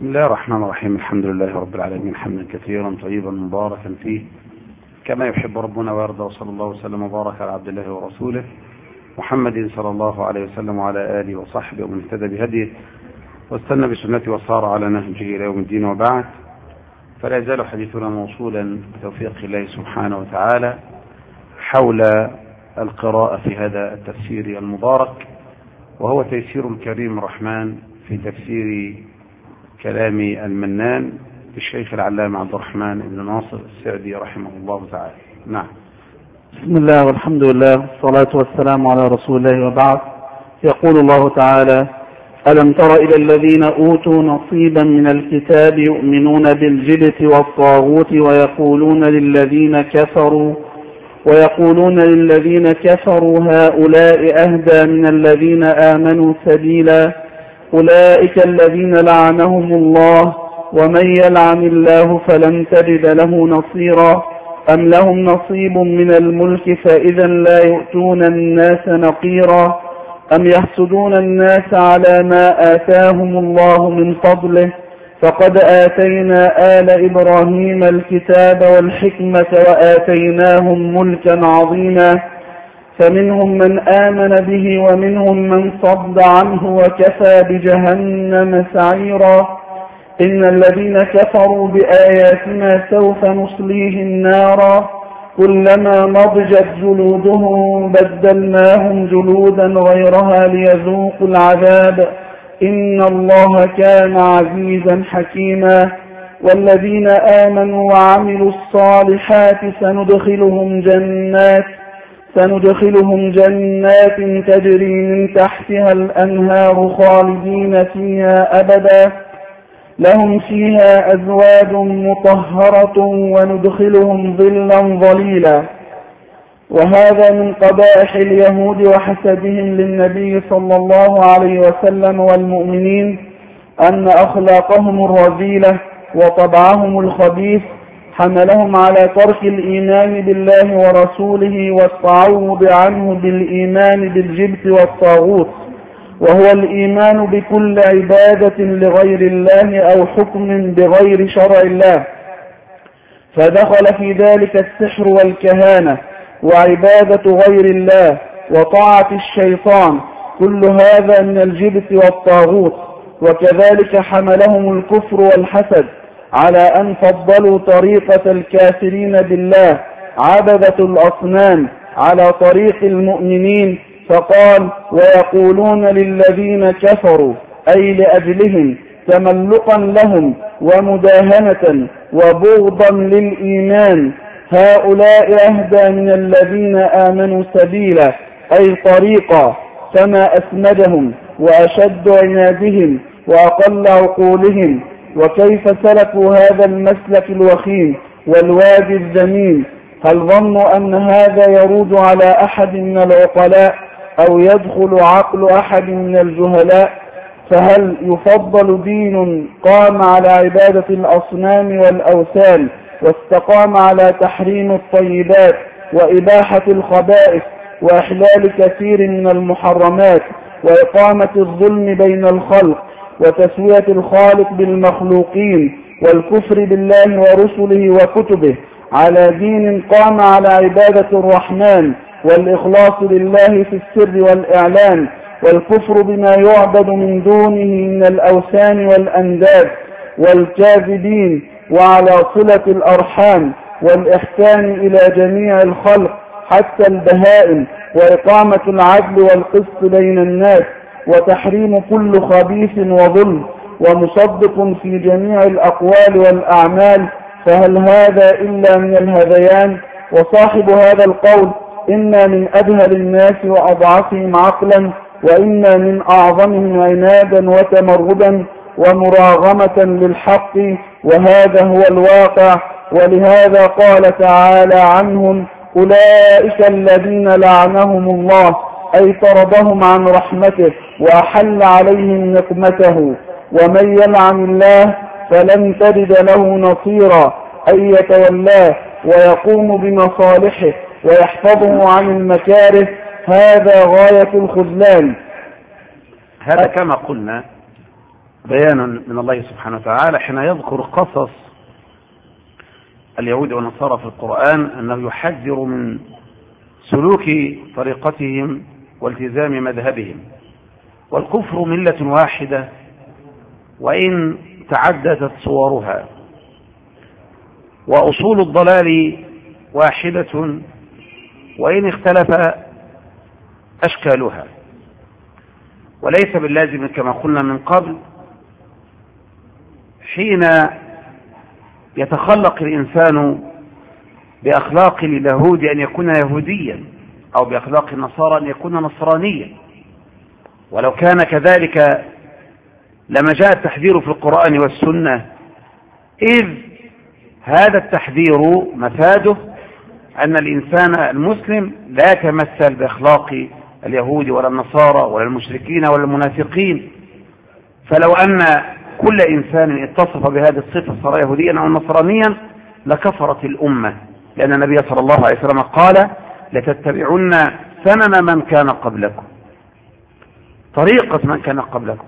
بسم الله الرحمن الرحيم. الحمد لله رب العالمين، حمدا كثيرا طيبا مباركا فيه كما يحب ربنا ويرضى، وصلى الله وسلم وبارك على عبد الله ورسوله محمد صلى الله عليه وسلم وعلى آله وصحبه ومن اهتدى بهديه واستنى بسنته وصار على نهجه إلى يوم الدين. وبعد، فلا يزال حديثنا موصولا بتوفيق الله سبحانه وتعالى حول القراءة في هذا التفسير المبارك، وهو تيسير الكريم الرحمن في تفسير كلام المنان للشيخ العلامة عبد الرحمن بن ناصر السعدي رحمه الله تعالى. نعم. بسم الله والحمد لله والصلاة والسلام على رسول الله، وبعد. يقول الله تعالى: ألم تر إلى الذين أوتوا نصيبا من الكتاب يؤمنون بالجبت والطاغوت ويقولون للذين كفروا هؤلاء أهدى من الذين آمنوا سبيلا أولئك الذين لعنهم الله ومن يلعن الله فلن تجد له نصيرا أم لهم نصيب من الملك فإذا لا يؤتون الناس نقيرا أم يحسدون الناس على ما آتاهم الله من فضله فقد آتينا آل إبراهيم الكتاب والحكمة وآتيناهم ملكا عظيما فمنهم من آمن به ومنهم من صد عنه وكفى بجهنم سعيرا إن الذين كفروا بآياتنا سوف نصليهم نارا كلما نضجت جلودهم بدلناهم جلودا غيرها ليذوقوا العذاب إن الله كان عزيزا حكيما والذين آمنوا وعملوا الصالحات سندخلهم جنات تجري من تحتها الأنهار خالدين فيها أبدا لهم فيها أزواج مطهرة وندخلهم ظلا ظليلا. وهذا من قبائح اليهود وحسدهم للنبي صلى الله عليه وسلم والمؤمنين أن أخلاقهم الرذيلة وطبعهم الخبيث حملهم على ترك الإيمان بالله ورسوله والتعوض عنه بالإيمان بالجبت والطاغوت، وهو الإيمان بكل عبادة لغير الله أو حكم بغير شرع الله، فدخل في ذلك السحر والكهانة وعبادة غير الله وطاعة الشيطان، كل هذا من الجبت والطاغوت. وكذلك حملهم الكفر والحسد على أن فضلوا طريقة الكافرين بالله عبدة الأصنام على طريق المؤمنين، فقال: ويقولون للذين كفروا، أي لأجلهم تملقا لهم ومداهنة وبغضا للإيمان، هؤلاء أهدى من الذين آمنوا سبيلا، أي طريقا، فما أسمدهم وأشد عنادهم وأقل عقولهم. وكيف سلكوا هذا المسلك الوخيم والوادي الذميم؟ هل ظنوا أن هذا يرود على أحد من العقلاء أو يدخل عقل أحد من الجهلاء؟ فهل يفضل دين قام على عبادة الأصنام والأوثان واستقام على تحريم الطيبات وإباحة الخبائث وإحلال كثير من المحرمات وإقامة الظلم بين الخلق وتسوية الخالق بالمخلوقين والكفر بالله ورسله وكتبه، على دين قام على عبادة الرحمن والإخلاص لله في السر والإعلان والكفر بما يعبد من دونه من الأوثان والأنداد والكاذبين، وعلى صلة الأرحام والإحسان إلى جميع الخلق حتى البهائم، وإقامة العدل والقسط بين الناس، وتحريم كل خبيث وظلم، ومصدق في جميع الأقوال والأعمال. فهل هذا إلا من الهذيان؟ وصاحب هذا القول إنا من أجهل الناس وأضعفهم عقلا، وإنا من أعظمهم عنادا وتمردا ومراغمة للحق، وهذا هو الواقع. ولهذا قال تعالى عنهم: أولئك الذين لعنهم الله، أي طردهم عن رحمته وأحل عليهم نقمته، ومن يلعن الله فلن تجد له نصيرا، أي يتولاه ويقوم بمصالحه ويحفظه عن المكاره، هذا غاية الخذلان. هذا كما قلنا بيانا من الله سبحانه وتعالى حين يذكر قصص اليهود والنصارى في القرآن أنه يحذر من سلوك طريقتهم والتزام مذهبهم، والكفر ملة واحدة وإن تعددت صورها، وأصول الضلال واحدة وإن اختلف أشكالها. وليس باللازم كما قلنا من قبل حين يتخلق الإنسان بأخلاق اليهود أن يكون يهوديا، أو بأخلاق النصارى أن يكون نصرانيا، ولو كان كذلك لما جاء التحذير في القرآن والسنة، إذ هذا التحذير مفاده أن الإنسان المسلم لا يتمثل بأخلاق اليهود ولا النصارى ولا المشركين ولا المنافقين. فلو أن كل إنسان اتصف بهذه الصفة صار يهوديا أو نصرانيا لكفرت الأمة، لأن النبي صلى الله عليه وسلم قال: لتتبعن سنن من كان قبلكم، طريقة من كان قبلكم،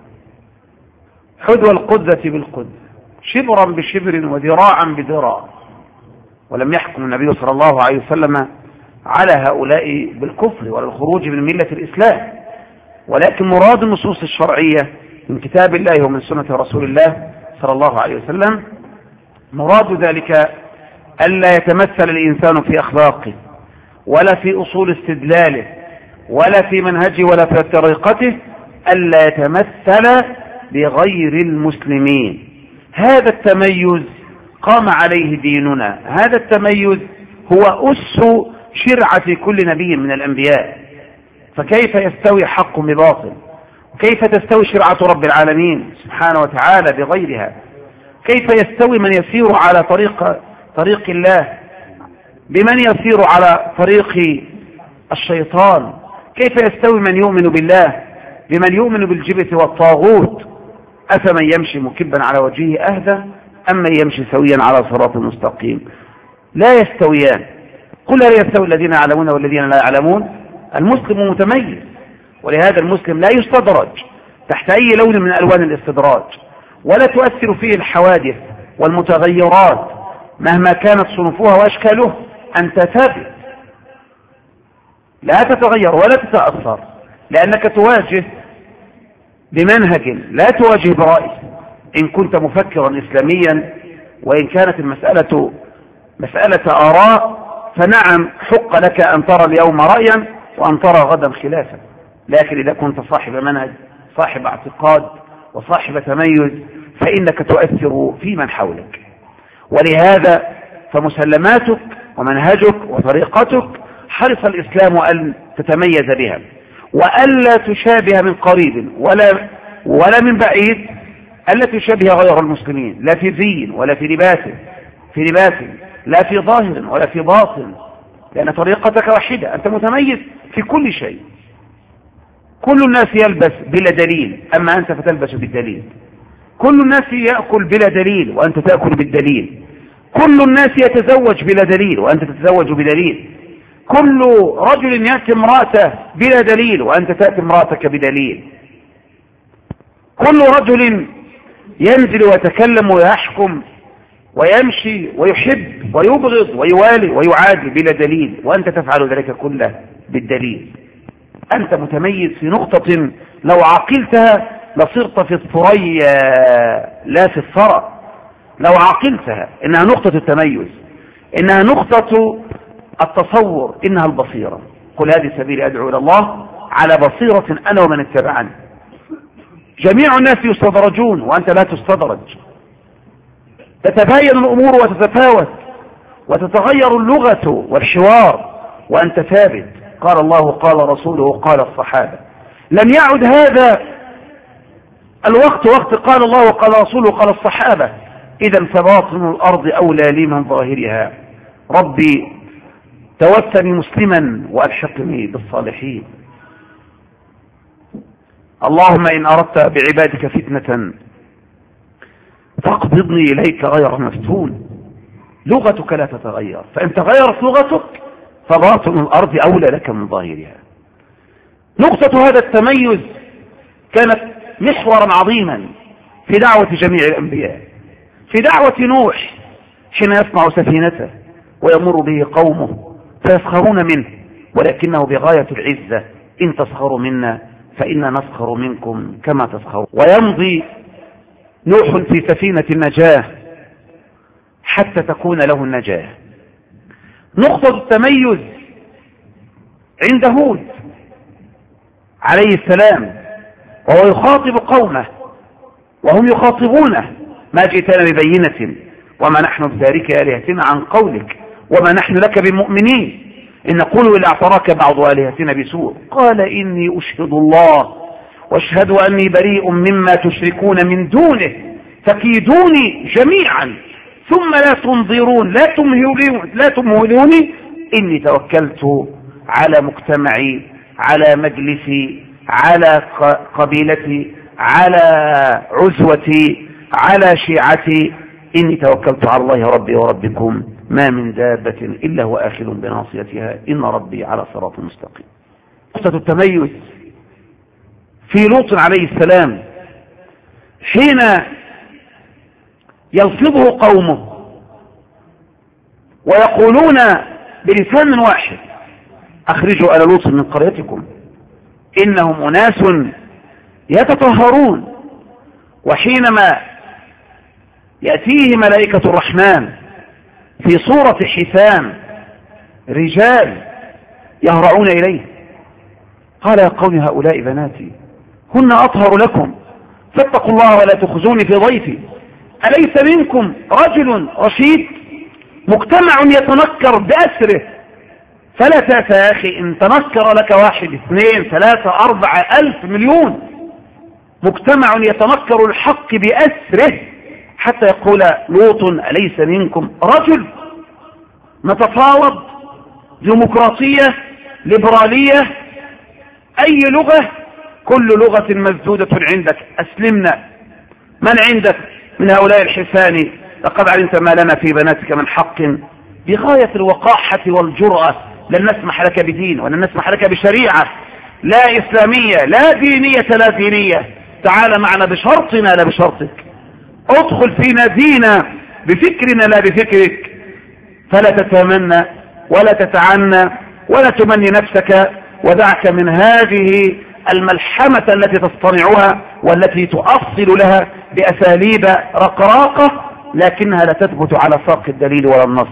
حذو القذة بالقذة، شبرا بشبر وذراعا بذراع. ولم يحكم النبي صلى الله عليه وسلم على هؤلاء بالكفر ولا الخروج من ملة الإسلام، ولكن مراد النصوص الشرعية من كتاب الله ومن سنة رسول الله صلى الله عليه وسلم، مراد ذلك ألا يتمثل الإنسان في أخلاقه ولا في أصول استدلاله ولا في منهجه ولا في طريقته، ألا يتمثل بغير المسلمين. هذا التميز قام عليه ديننا، هذا التميز هو أس شرعة كل نبي من الأنبياء. فكيف يستوي حق بباطل؟ وكيف تستوي شرعة رب العالمين سبحانه وتعالى بغيرها؟ كيف يستوي من يسير على طريق الله بمن يسير على طريق الشيطان؟ كيف يستوي من يؤمن بالله بمن يؤمن بالجبت والطاغوت؟ أفمن يمشي مكبا على وجهه أهدى أم من يمشي سويا على صراط مستقيم؟ لا يستويان. قل هل يستوي الذين يعلمون والذين لا يعلمون؟ المسلم متميز، ولهذا المسلم لا يستدرج تحت أي لون من ألوان الاستدراج، ولا تؤثر فيه الحوادث والمتغيرات مهما كانت صنفها وأشكالها. أنت ثابت لا تتغير ولا تتأثر، لأنك تواجه بمنهج لا تواجه برأي. إن كنت مفكرا إسلاميا وإن كانت المسألة مسألة آراء فنعم حق لك أن ترى اليوم رأيا وأن ترى غدا خلافا، لكن إذا كنت صاحب منهج صاحب اعتقاد وصاحب تميز فإنك تؤثر في من حولك. ولهذا فمسلماتك ومنهجك وطريقتك حرص الإسلام أن تتميز بها وألا تشابه من قريب ولا من بعيد، ألا تشابه غير المسلمين، لا في زين ولا في لباس لا في ظاهر ولا في باطن، لأن طريقتك واحدة، أنت متميز في كل شيء. كل الناس يلبس بلا دليل أما أنت فتلبس بالدليل، كل الناس يأكل بلا دليل وأنت تأكل بالدليل، كل الناس يتزوج بلا دليل وأنت تتزوج بدليل، كل رجل يأتي امرأته بلا دليل وأنت تأتي امرأتك بدليل، كل رجل ينزل ويتكلم ويحكم ويمشي ويحب ويبغض ويوالي ويعادي بلا دليل وأنت تفعل ذلك كله بالدليل. أنت متميز في نقطة لو عقلتها لصرت في الثريا لا في الثرى. لو عقلتها إنها نقطة التميز، إنها نقطة التصور، إنها البصيرة. قل هذه سبيلي أدعو إلى الله على بصيرة أنا ومن اتبعني. جميع الناس يستدرجون وأنت لا تستدرج، تتباين الأمور وتتفاوت وتتغير اللغة والحوار وأنت ثابت. قال الله قال رسوله قال الصحابة. لم يعد هذا الوقت وقت قال الله قال رسوله قال الصحابة، إذا فباطن الأرض أولى لي من ظاهرها. ربي توفني مسلما وألحقني بالصالحين. اللهم إن أردت بعبادك فتنة فاقبضني إليك غير مفتون. لغتك لا تتغير، فإن تغيرت لغتك فباطن الأرض أولى لك من ظاهرها. نقطة هذا التميز كانت محورا عظيما في دعوة جميع الأنبياء، في دعوة نوح حين يصنع سفينته ويمر به قومه فيسخرون منه، ولكنه بغاية العزة: إن تسخروا منا فإنا نسخر منكم كما تسخرون. ويمضي نوح في سفينة النجاة حتى تكون له النجاة. نقطة التميز عند هود عليه السلام وهو يخاطب قومه وهم يخاطبونه: ما جئتنا ببينة وما نحن بتارك آلهتنا عن قولك وما نحن لك بمؤمنين إن نقول إلا اعتراك بعض آلهتنا بسوء. قال: إني أشهد الله واشهد أني بريء مما تشركون من دونه فكيدوني جميعا ثم لا تنظرون لا تمهلوني إني توكلت على مجتمعي، على مجلسي، على قبيلتي، على عزوتي، على شيعتي. إني توكلت على الله ربي وربكم ما من دابة إلا هو آخذ بناصيتها إن ربي على صراط مستقيم. نقطة التميز في لوط عليه السلام حين يلفظه قومه ويقولون بلسان واحد: أخرجوا آل لوط من قريتكم إنهم أناس يتطهرون. وحينما يأتيه ملائكة الرحمن في صورة حسام رجال يهرعون إليه قال: يا قوم هؤلاء بناتي هن أطهر لكم فاتقوا الله ولا تخزوني في ضيفي أليس منكم رجل رشيد؟ مجتمع يتنكر بأسره، فلا تأسى يا أخي إن تنكر لك 1 2 3 4 ألف مليون. مجتمع يتنكر الحق بأسره حتى يقول لوط: أليس منكم رجل؟ نتفاوض، ديمقراطية، ليبرالية، أي لغة، كل لغة مسدودة عندك. أسلمنا. من عندك من هؤلاء الحسان؟ لقد علمت ما لنا في بناتك من حق. بغاية الوقاحة والجرأة لن نسمح لك بدين ولن نسمح لك بشريعة لا إسلامية لا دينية لا دينية. تعال معنا بشرطنا لا بشرطك، ادخل فينا دينا بفكرنا لا بفكرك. فلا تتمنى ولا تتعنى ولا تمني نفسك، ودعك من هذه الملحمة التي تصطنعها والتي تؤصل لها بأساليب رقراقة لكنها لا تثبت على ساق الدليل ولا النص.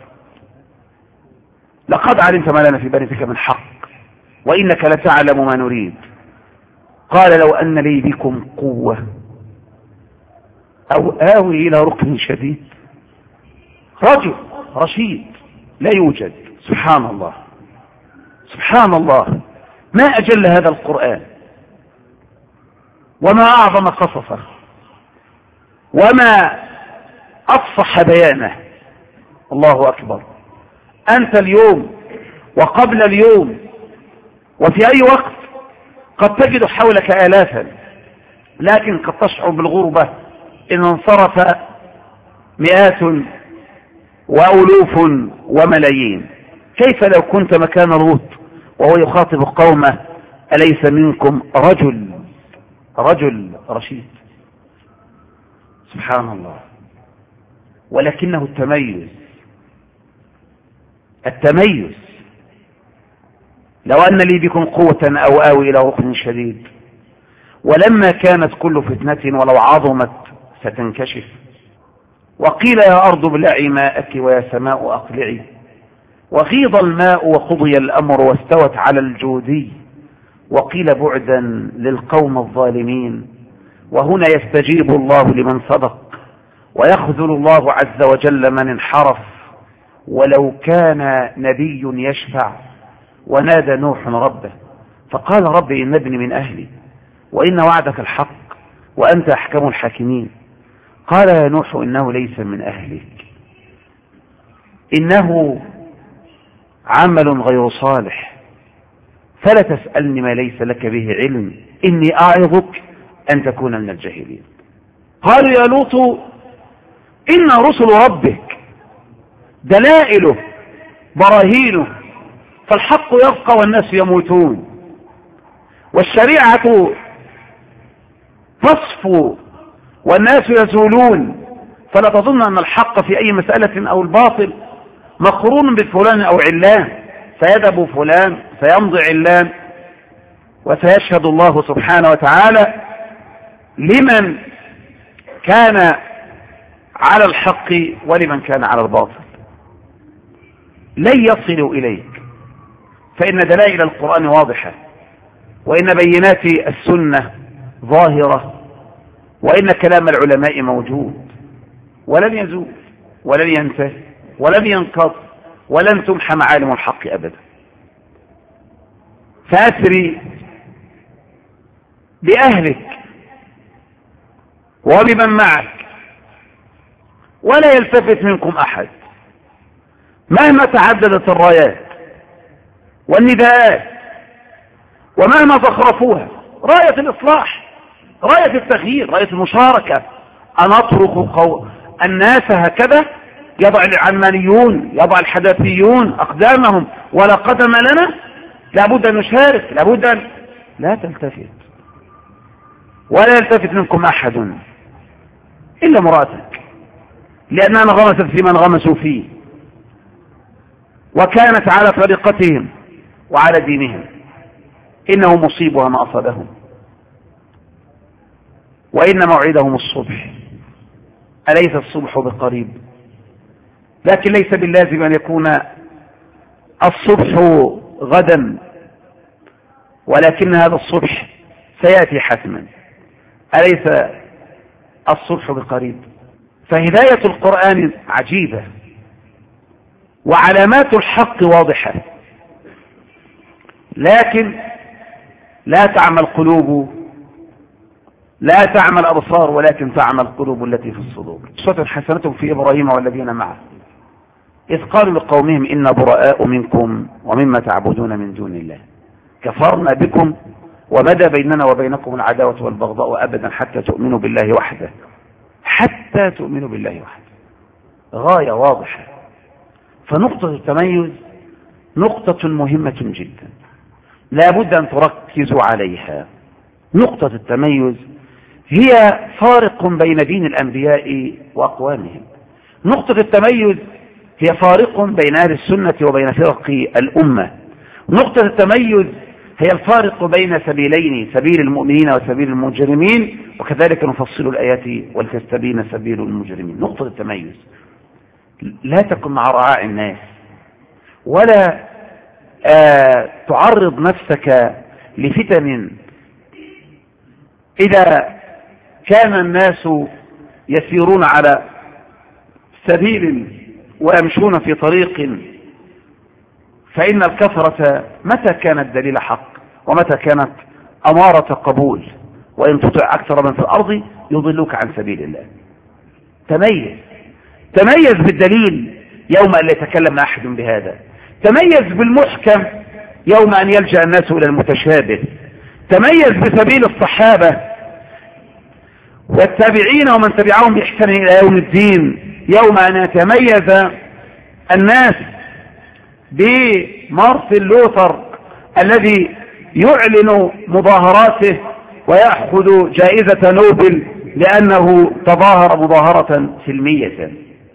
لقد علمت ما لنا في بناتك من حق وإنك لتعلم ما نريد. قال: لو أن لي بكم قوة أو آوي إلى ركن شديد. رجل رشيد لا يوجد. سبحان الله سبحان الله، ما أجل هذا القرآن وما أعظم قصصه وما أفصح بيانه. الله أكبر. أنت اليوم وقبل اليوم وفي أي وقت قد تجد حولك آلافا، لكن قد تشعر بالغربة إن انصرف مئات وألوف وملايين. كيف لو كنت مكان لوط وهو يخاطب قومه: أليس منكم رجل رشيد؟ سبحان الله. ولكنه التميز. لو أن لي بكم قوة أو آوي إلى ركن شديد. ولما كانت كل فتنة ولو عظمت ستنكشف. وقيل: يا أرض ابلعي ماءك ويا سماء أقلعي. وغيض الماء وقضي الأمر واستوت على الجودي. وقيل: بعدا للقوم الظالمين. وهنا يستجيب الله لمن صدق ويخذل الله عز وجل من انحرف. ولو كان نبي يشفع. ونادى نوح ربه فقال: رب إن ابني من أهلي وإن وعدك الحق وأنت أحكم الحاكمين. قال: يا نوح إنه ليس من أهلك إنه عمل غير صالح فلا تسألني ما ليس لك به علم إني أعظك أن تكون من الجاهلين. قالوا: يا لوط إن رسل ربك دلائله براهينه فالحق يبقى والناس يموتون والشريعة تصفو والناس يزولون، فلا تظن أن الحق في أي مسألة أو الباطل مقرون بفلان أو علان، سيذهب فلان سيمضي علان وسيشهد الله سبحانه وتعالى لمن كان على الحق ولمن كان على الباطل. لن يصلوا إليك، فإن دلائل القرآن واضحة، وإن بينات السنة ظاهرة، وإن كلام العلماء موجود ولن يزول ولن ينتهي ولن ينقض ولن تمحى معالم الحق أبدا. فأسري بأهلك وبمن معك ولا يلتفت منكم أحد، مهما تعددت الرايات والنداءات ومهما زخرفوها، راية الإصلاح، راية التغيير، راية المشاركة، أن أطرق الناس هكذا يضع العلمانيون يضع الحداثيون أقدامهم ولا قدم لنا، لابد أن نشارك، لابد أن لا تلتفت ولا يلتفت منكم أحد إلا مراتك، لأنها انغمست في من غمسوا فيه وكانت على طريقتهم وعلى دينهم، إنه مصيبها ما أصابهم، وإن موعدهم الصبح، أليس الصبح بقريب؟ لكن ليس باللازم أن يكون الصبح غدا، ولكن هذا الصبح سيأتي حتما، أليس الصبح بقريب؟ فهداية القرآن عجيبة وعلامات الحق واضحة، لكن لا تعمى القلوب، لا تعمى الأبصار، ولكن تعمى القلوب التي في الصدور. أسوة حسنة في إبراهيم والذين معه إذ قالوا لقومهم إنا براء منكم ومما تعبدون من دون الله كفرنا بكم وبدا بيننا وبينكم العداوة والبغضاء أبدا حتى تؤمنوا بالله وحده، حتى تؤمنوا بالله وحده، غاية واضحة. فنقطة التميز نقطة مهمة جدا لا بد أن تركزوا عليها. نقطة التميز هي فارق بين دين الأنبياء وأقوامهم، نقطة التميز هي فارق بين أهل السنة وبين فرق الأمة، نقطة التميز هي الفارق بين سبيلين، سبيل المؤمنين وسبيل المجرمين، وكذلك نفصل الآيات ولتستبين سبيل المجرمين. نقطة التميز لا تكن مع رعاع الناس، ولا تعرض نفسك لفتن. إذا كان الناس يسيرون على سبيل ويمشون في طريق، فإن الكثرة متى كانت دليل حق ومتى كانت أمارة قبول، وإن تطع أكثر من في الأرض يضلوك عن سبيل الله. تميز بالدليل يوم أن لا يتكلم أحد بهذا، تميز بالمحكم يوم أن يلجأ الناس إلى المتشابه، تميز بسبيل الصحابة والتابعين ومن تبعهم بإحسان إلى يوم الدين يوم أن يتميز الناس بمارتن لوثر الذي يعلن مظاهراته ويأخذ جائزة نوبل لأنه تظاهر مظاهرة سلمية.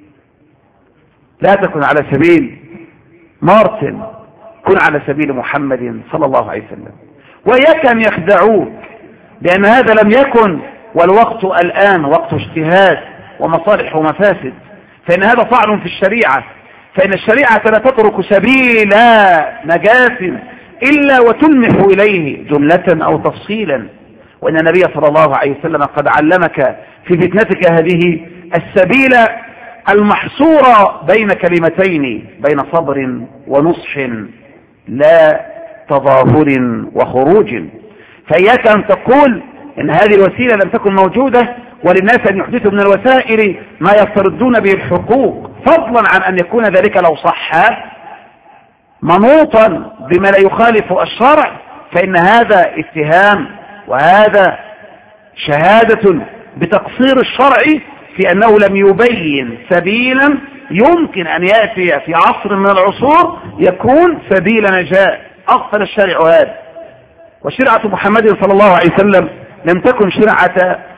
لا تكن على سبيل مارتن، كن على سبيل محمد صلى الله عليه وسلم. وإياك أن يخدعوك لأن هذا لم يكن، والوقت الآن وقت اجتهاد ومصالح ومفاسد، فإن هذا طعن في الشريعة، فإن الشريعة لا تترك سبيل نجاة إلا وتلمح إليه جملة أو تفصيلا. وإن النبي صلى الله عليه وسلم قد علمك في فتنتك هذه السبيل المحصورة بين كلمتين، بين صبر ونصح لا تظاهر وخروج. فإياك أن تقول إن هذه الوسيلة لم تكن موجودة وللناس أن يحدثوا من الوسائل ما يفترضون به الحقوق، فضلا عن أن يكون ذلك لو صح منوطا بما لا يخالف الشرع، فإن هذا اتهام وهذا شهادة بتقصير الشرع في أنه لم يبين سبيلا يمكن أن يأتي في عصر من العصور يكون سبيل نجاة. أغفل الشرع هذا، وشرعة محمد صلى الله عليه وسلم لم تكن شرعة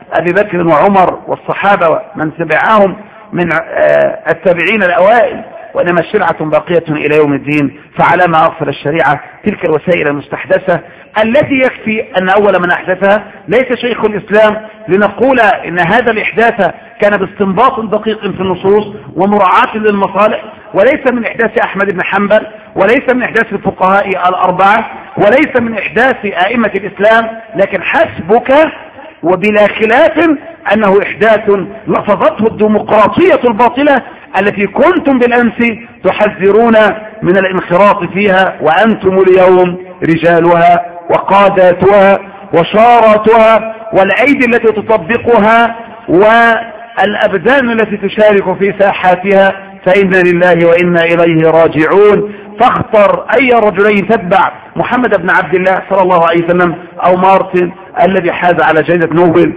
أبي بكر وعمر والصحابة ومن تبعهم من التابعين الأوائل، وإنما الشرعة باقية إلى يوم الدين. فعلى ما أغفل الشريعة تلك الوسائل المستحدثة التي يكفي أن أول من أحدثها ليس شيخ الإسلام لنقول إن هذا الإحداث كان باستنباط دقيق في النصوص ومراعاة للمصالح، وليس من إحداث أحمد بن حنبل، وليس من إحداث الفقهاء الأربعة، وليس من إحداث أئمة الإسلام، لكن حسبك وبلا خلاف أنه إحداث لفظته الديمقراطية الباطلة التي كنتم بالأمس تحذرون من الانخراط فيها، وأنتم اليوم رجالها وقاداتها وشاراتها والأيدي التي تطبقها والأبدان التي تشارك في ساحاتها. فإنا لله وإنا إليه راجعون. فاختر أي رجلين تتبع، محمد بن عبد الله صلى الله عليه وسلم أو مارتن الذي حاز على جائزة نوبل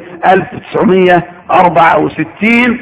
1964.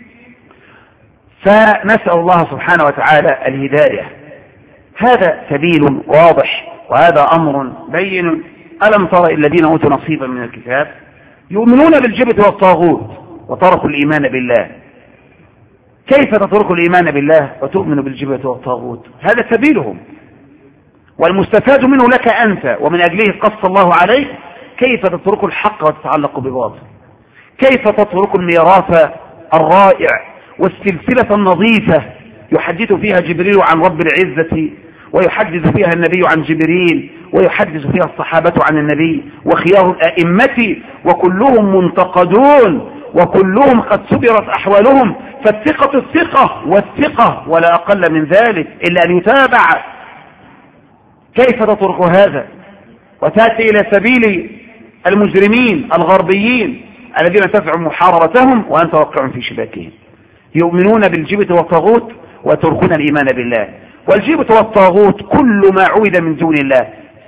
فنسأل الله سبحانه وتعالى الهداية. هذا سبيل واضح وهذا أمر بين. ألم تر الذين أوتوا نصيبا من الكتاب يؤمنون بالجبت والطاغوت وتركوا الإيمان بالله. كيف تترك الإيمان بالله وتؤمن بالجبت والطاغوت؟ هذا سبيلهم، والمستفاد منه لك أنت، ومن أجله قص الله عليك كيف تترك الحق وتتعلق بباطل، كيف تترك الميراث الرائع والسلسلة النظيفة يحدث فيها جبريل عن رب العزة، ويحدث فيها النبي عن جبريل، ويحدث فيها الصحابة عن النبي وخيار الأئمة، وكلهم منتقدون وكلهم قد سبرت أحوالهم. فالثقة الثقة والثقة ولا أقل من ذلك إلا أن يتابع. كيف تترك هذا وتأتي إلى سبيل المجرمين الغربيين الذين تزعم محاربتهم وأنت واقع في شباكهم؟ يؤمنون بالجبت والطاغوت وتركون الإيمان بالله. والجبت والطاغوت كل ما عبد من دون الله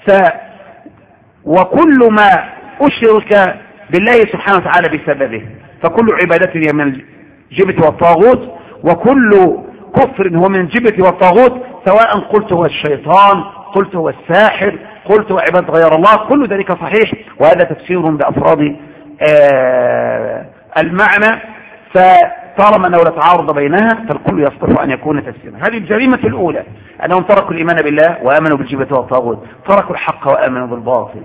وكل ما أشرك بالله سبحانه وتعالى بسببه، فكل عبادة هي من الجبت والطاغوت، وكل كفر هو من الجبت والطاغوت، سواء قلت هو الشيطان، قلت هو الساحر، قلت هو عباد غير الله، كل ذلك صحيح، وهذا تفسير بأفراد المعنى. فطالما أنه لا تعارض بينها فالكل يصطف أن يكون تفسيرا. هذه الجريمة الأولى أنهم تركوا الإيمان بالله وآمنوا بالجبت والطاغوت، تركوا الحق وآمنوا بالباطل.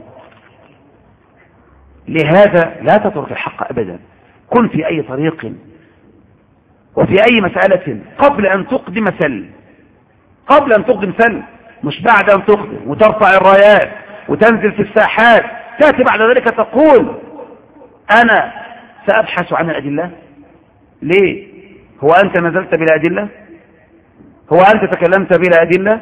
لهذا لا تترك الحق أبدا، كن في أي طريق وفي أي مسألة قبل أن تقدم سلم، قبل أن تقدم سلم، مش بعد أن تقدم وترفع الرايات وتنزل في الساحات تأتي بعد ذلك تقول أنا سأبحث عن الأدلة. ليه؟ هو أنت نزلت بلا أدلة؟ هو أنت تكلمت بلا أدلة؟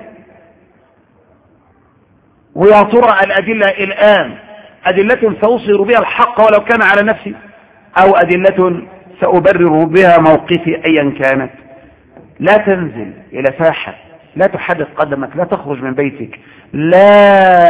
ويا ترى الأدلة الآن أدلة سأصير بها الحق ولو كان على نفسي، أو أدلة سأبرر بها موقفي أيا كانت؟ لا تنزل إلى ساحة، لا تحرك قدمك، لا تخرج من بيتك، لا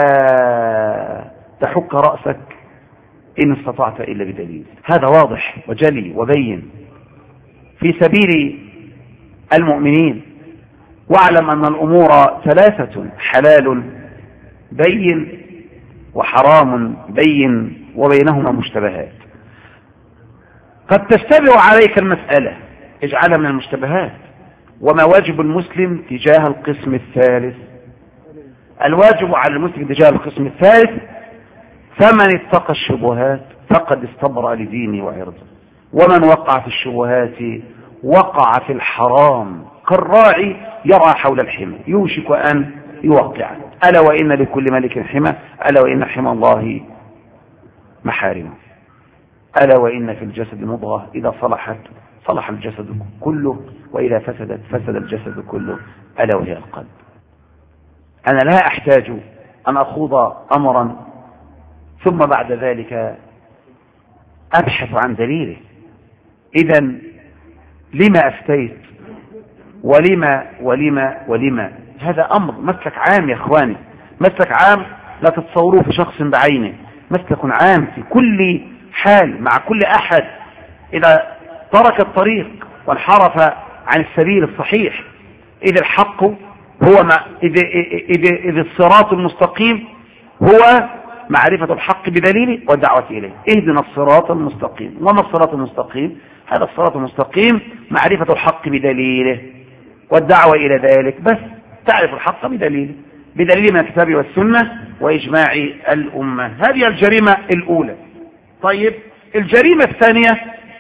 تحك رأسك إن استطعت إلا بدليل. هذا واضح وجلي وبين في سبيل المؤمنين. واعلم أن الأمور ثلاثة: حلال بين، وحرام بين، وبينهما مشتبهات. قد تشتبه عليك المسألة، اجعلها من المشتبهات. وما واجب المسلم تجاه القسم الثالث؟ الواجب على المسلم تجاه القسم الثالث: فمن اتقى الشبهات فقد استبرأ لدينه وعرضه، ومن وقع في الشبهات وقع في الحرام كالراعي يرعى حول الحمى يوشك أن يوقع. ألا وإن لكل ملك حمى، ألا وإن حمى الله محارمه، ألا وإن في الجسد مضغة إذا صلحت صلح الجسد كله، وإذا فسدت فسد الجسد كله، ألا وهي القلب. أنا لا أحتاج أن أخوض أمرا ثم بعد ذلك أبحث عن دليله. إذن لما أفتيت ولما ولما ولما؟ هذا أمر مسلك عام يا إخواني، مسلك عام لا تتصوروه في شخص بعينه، مسلك عام في كل حال مع كل أحد إذا ترك الطريق وانحرف عن السبيل الصحيح. إذ الحق هو إذ الصراط المستقيم هو معرفة الحق بدليله والدعوة إليه. اهدنا الصراط المستقيم. وما الصراط المستقيم؟ هذا الصراط المستقيم معرفة الحق بدليله والدعوة إلى ذلك. بس تعرف الحق بدليله من الكتاب والسنة وإجماع الأمة. هذه الجريمة الأولى. طيب الجريمة الثانية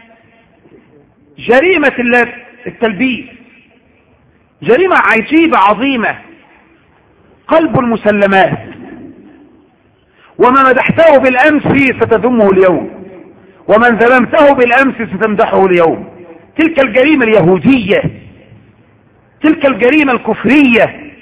جريمة التلبيس، جريمة عجيبة عظيمة، قلب المسلمات، وما مدحته بالأمس ستذمه اليوم، ومن ذممته بالأمس ستمدحه اليوم. تلك الجريمة اليهودية، تلك الجريمة الكفرية.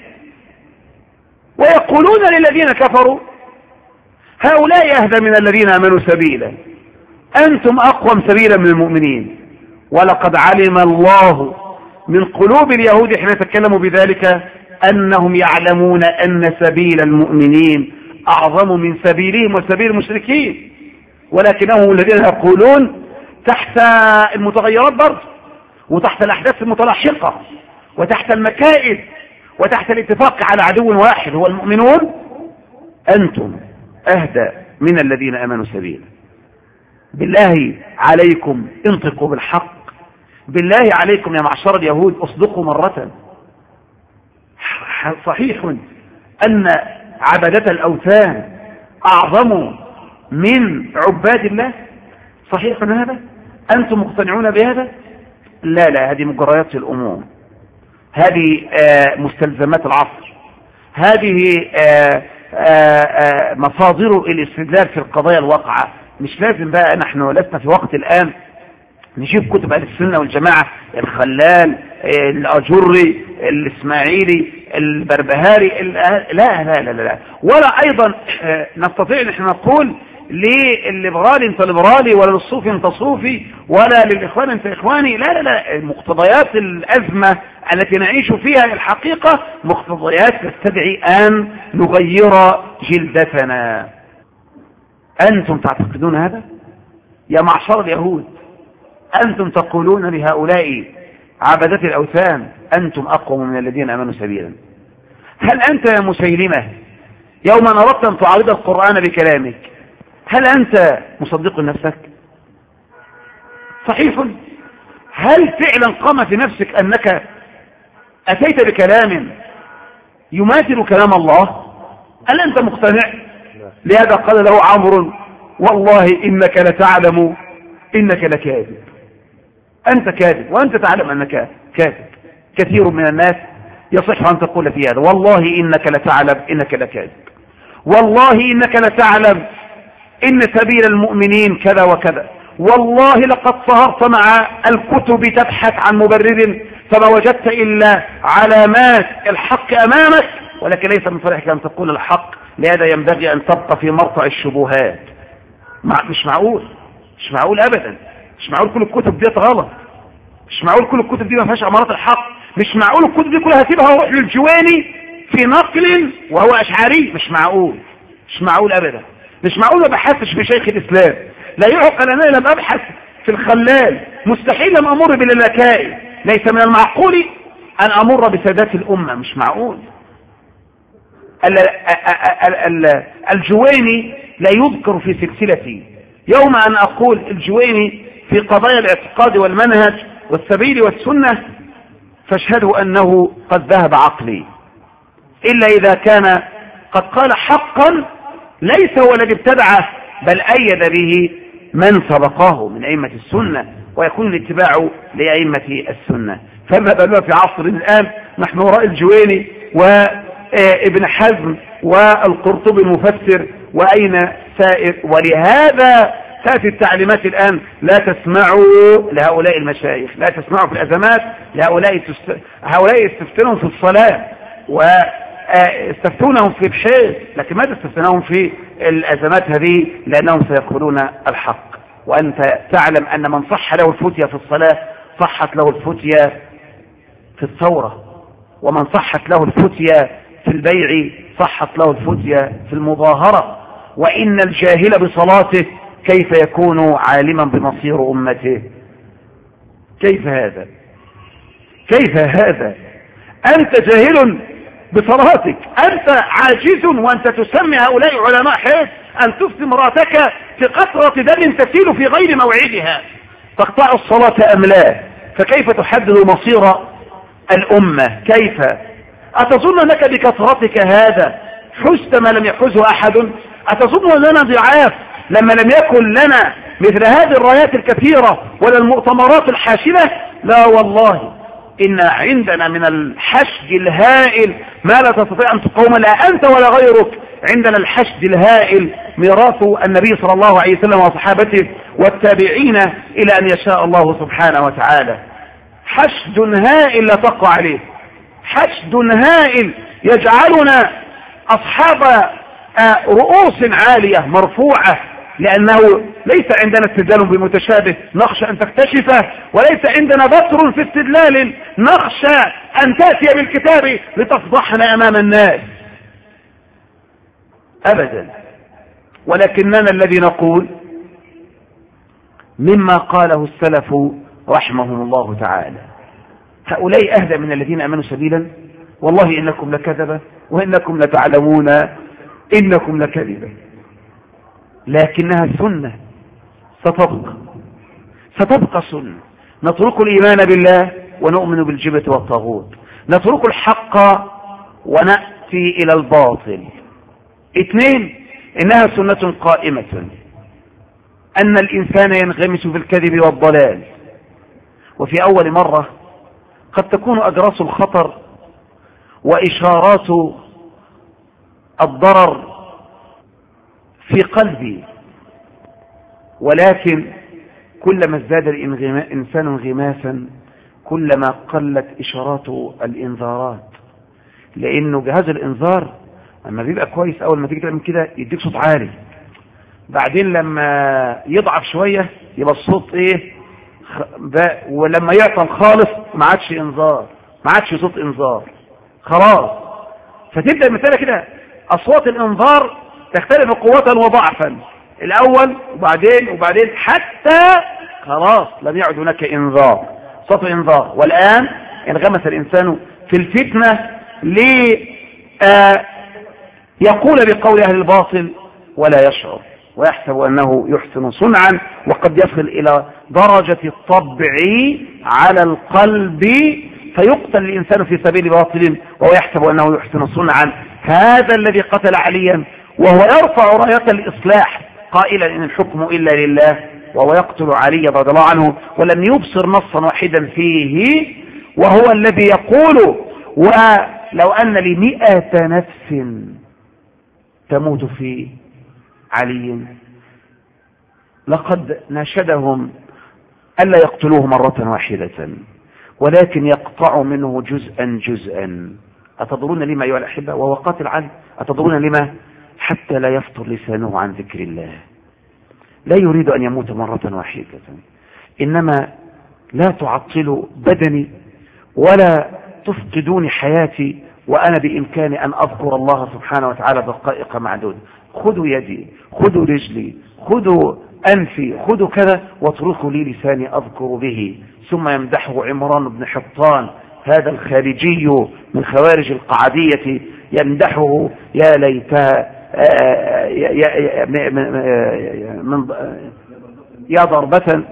ويقولون للذين كفروا هؤلاء أهدى من الذين آمنوا سبيلا، أنتم أقوم سبيلا من المؤمنين. ولقد علم الله من قلوب اليهود حين يتكلموا بذلك أنهم يعلمون أن سبيل المؤمنين أعظم من سبيلهم وسبيل المشركين، ولكنهم الذين يقولون تحت المتغيرات برضه، وتحت الأحداث المتلاحقة، وتحت المكائد، وتحت الاتفاق على عدو واحد هو المؤمنون، أنتم أهدى من الذين آمنوا سبيلا. بالله عليكم انطقوا بالحق، بالله عليكم يا معشر اليهود اصدقوا مرة. صحيح أن عبدة الأوثان أعظم من عباد الله؟ صحيح هذا؟ أنتم مقتنعون بهذا؟ لا، هذه مجريات الأمور، هذه مستلزمات العصر، هذه مصادر الاستدلال في القضايا الواقعة. مش لازم بقى، نحن لسنا في وقت الآن نجيب كتب أهل السنة والجماعة، الخلال، الأجري، الإسماعيلي، البربهاري، لا. ولا أيضا نستطيع نحن نقول للليبرالي انت ليبرالي، ولا للصوفي انت صوفي، ولا للإخوان انت إخواني. لا، مقتضيات الأزمة التي نعيش فيها الحقيقة مقتضيات تستدعي أن نغير جلدتنا. أنتم تعتقدون هذا يا معشر اليهود؟ أنتم تقولون لهؤلاء عبدة الأوثان أنتم أقوم من الذين آمنوا سبيلا. هل أنت يا مسيلمة يوم أردت أن تعارض القرآن بكلامك هل أنت مصدق نفسك؟ صحيح. هل فعلا قام في نفسك أنك أتيت بكلام يماثل كلام الله؟ هل أنت مقتنع؟ لهذا قال له عمرو والله إنك لتعلم إنك لكاذب. أنت كاذب وأنت تعلم أنك كاذب. كثير من الناس يصح أن تقول في هذا والله إنك لتعلم إنك لكاذب، والله إنك لتعلم إن سبيل المؤمنين كذا وكذا، والله لقد سهرت مع الكتب تبحث عن مبرر فما وجدت إلا علامات الحق أمامك، ولكن ليس من صالحك أن تقول الحق. لهذا ينبغي أن تبقى في مرتع الشبهات. مش معقول أبدا. مش معقول كل الكتب دي غلط. مش معقول كل الكتب دي ما فيهاش أمارات الحق. مش معقول الكتب دي كلها هسيبها واروح للجواني في نقل وهو أشعري. مش معقول أبدا. مش معقول ما بحثش في شيخ الإسلام. لا يعقل أن أنا لم أبحث في الخلال. مستحيل أن أمر باللكائي. ليس من المعقول أن أمر بسادات الأمة. مش معقول. الجويني لا يذكر في سلسلتي. يوم أن أقول الجويني في قضايا الاعتقاد والمنهج والسبيل والسنة فاشهدوا أنه قد ذهب عقلي، إلا إذا كان قد قال حقا ليس هو الذي ابتدعه بل أيد به من سبقه من أئمة السنة، ويكون الاتباع لأئمة السنة. فما بالنا في عصر الآن نحن وراء الجويني وابن حزم والقرطبي المفسر وأين سائر. ولهذا تأتي التعليمات الآن لا تسمعوا لهؤلاء المشايخ، لا تسمعوا في الأزمات هؤلاء يستفتونهم في الصلاة واستفتونهم في الحيض، لكن ماذا استفتونهم في الأزمات هذه؟ لأنهم سيقولون الحق. وأنت تعلم أن من صح له الفتية في الصلاة صحت له الفتية في الثورة، ومن صحت له الفتية في البيع صحت له الفتية في المظاهرة. وإن الجاهل بصلاته كيف يكون عالما بمصير أمته؟ كيف هذا؟ أنت جاهل بصلاتك. أنت عاجز وأنت تسمي هؤلاء علماء حيث أن تفتي امرأتك في قطرة دم تسيل في غير موعدها، تقطع الصلاة أم لا؟ فكيف تحدد مصير الأمة؟ كيف؟ أتظن أنك بكثرتك هذا حزت ما لم يحزه أحد؟ أتظن أننا ضعاف لما لم يكن لنا مثل هذه الرايات الكثيرة ولا المؤتمرات الحاشدة؟ لا والله، إن عندنا من الحشد الهائل ما لا تستطيع أن تقوم لا أنت ولا غيرك. عندنا الحشد الهائل ميراث النبي صلى الله عليه وسلم وصحابته والتابعين إلى أن يشاء الله سبحانه وتعالى. حشد هائل لا تقوى عليه، حشد هائل يجعلنا أصحاب رؤوس عالية مرفوعة، لأنه ليس عندنا استدلال بمتشابه نخشى أن تكتشفه، وليس عندنا بطر في استدلال نخشى أن تأتي بالكتاب لتفضحنا أمام الناس أبدا. ولكننا الذي نقول مما قاله السلف رحمهم الله تعالى: هؤلاء أهدى من الذين آمنوا سبيلا، والله إنكم لكذبة وإنكم لتعلمون إنكم لكذبة. لكنها السنة ستبقى سنة. نترك الإيمان بالله ونؤمن بالجبت والطاغوت، نترك الحق ونأتي إلى الباطل. 2، إنها سنة قائمة، أن الإنسان ينغمس في الكذب والضلال، وفي أول مرة قد تكون أجراس الخطر وإشارات الضرر في قلبي، ولكن كلما ازداد الإنسان انغماسا كلما قلت إشارات الإنذارات، لأنه جهاز الإنذار لما بيبقى كويس أول ما تيجي تعمل كده يديك صوت عالي، بعدين لما يضعف شوية يبقى الصوت إيه، ولما يعطل خالص ما عادش إنذار، ما عادش صوت إنذار خلاص. فتبدأ المسألة كده أصوات الإنذار تختلف قوة وضعفا، الأول وبعدين حتى خلاص لم يعد هناك إنذار، صوت إنذار. والآن انغمس الإنسان في الفتنة يقول بقول أهل الباطل ولا يشعر، ويحسب أنه يحسن صنعا، وقد يصل إلى درجة الطبع على القلب فيقتل الإنسان في سبيل باطل وهو يحسب أنه يحسن صنعا. هذا الذي قتل عليا وهو يرفع راية الإصلاح قائلا إن الحكم إلا لله، وهو يقتل علي رضي الله عنه ولم يبصر نصا واحدا فيه، وهو الذي يقول ولو أن لي 100 نفس تموت في علي لقد ناشدهم ألا يقتلوه مرة واحدة ولكن يقطع منه جزءا. أتدرون لما أيها الأحبة؟ وهو قاتل علي. أتدرون لما؟ حتى لا يفطر لسانه عن ذكر الله. لا يريد أن يموت مرة واحدة، إنما لا تعطلوا بدني ولا تفقدوني حياتي وأنا بإمكاني أن أذكر الله سبحانه وتعالى دقائق معدودة. خذوا يدي، خذوا رجلي، خذوا أنفي، خذوا كذا، واتركوا لي لساني أذكر به. ثم يمدحه عمران بن حطان هذا الخارجي من خوارج القعدية، يمدحه يا ليتها يا ضربة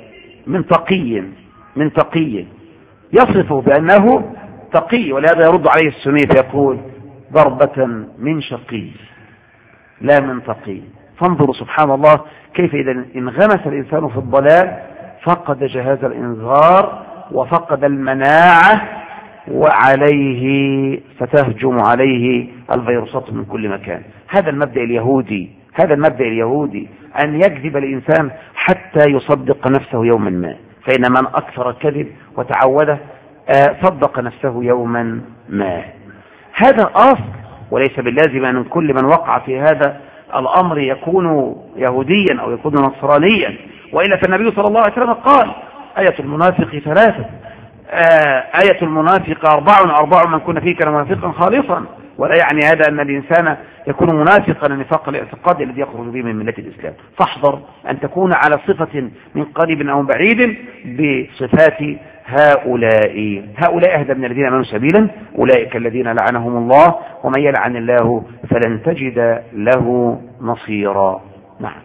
من تقي، يصفه بأنه تقي، ولهذا يرد عليه السني فيقول ضربة من شقي لا من تقي. فانظروا سبحان الله كيف إذا انغمس الإنسان في الضلال فقد جهاز الإنذار وفقد المناعة، وعليه ستهجم عليه الفيروسات من كل مكان. هذا المبدأ اليهودي أن يكذب الإنسان حتى يصدق نفسه يوما ما، فإن من أكثر الكذب وتعوده صدق نفسه يوما ما. هذا أصل، وليس باللازم أن كل من وقع في هذا الأمر يكون يهوديا أو يكون نصرانيا، وإلا فالنبي صلى الله عليه وسلم قال آية المنافق 3، آية المنافق 4 من كن فيه كان منافقا خالصا. ولا يعني هذا أن الإنسان يكون منافقا النفاق الاعتقادي الذي يخرج به من ملة الإسلام. فاحذر أن تكون على صفة من قريب أو بعيد بصفات هؤلاء أهدى من الذين آمنوا سبيلا، أولئك الذين لعنهم الله ومن يلعن الله فلن تجد له نصيرا. نعم.